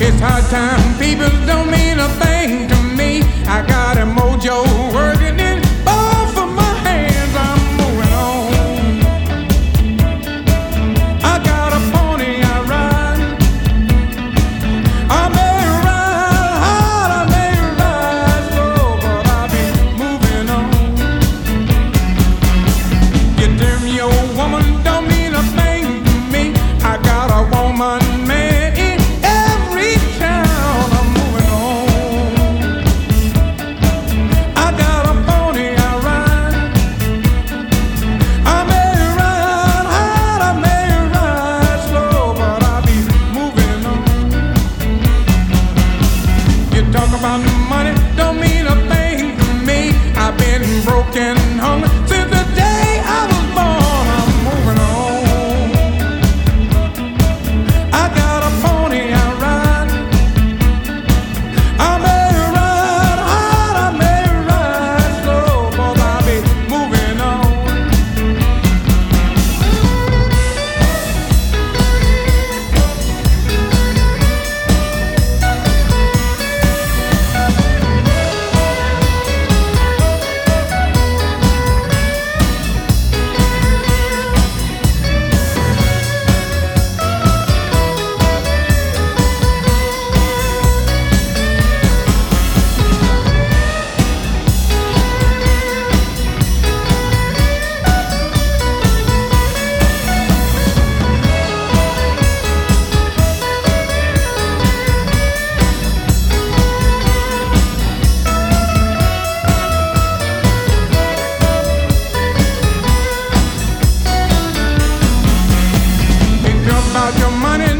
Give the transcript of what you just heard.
It's hard time, people don't mean a thing to me. I got a mojo working in both of my hands. I'm moving on. I got a pony I ride. I may ride hard, I may ride slow, but I'll be moving on. You term your woman don't mean a thing to me. I got a woman, man, in every town. I'm moving on. I got a pony I ride. I may ride hard, I may ride slow, but I'll be moving on. You talk about money, don't mean a thing to me. I've been broken, hungry since the day I was born. I'm moving on. I got a pony I ride. I may ride hard, I may ride slow, but I'll be moving on. Think about your money.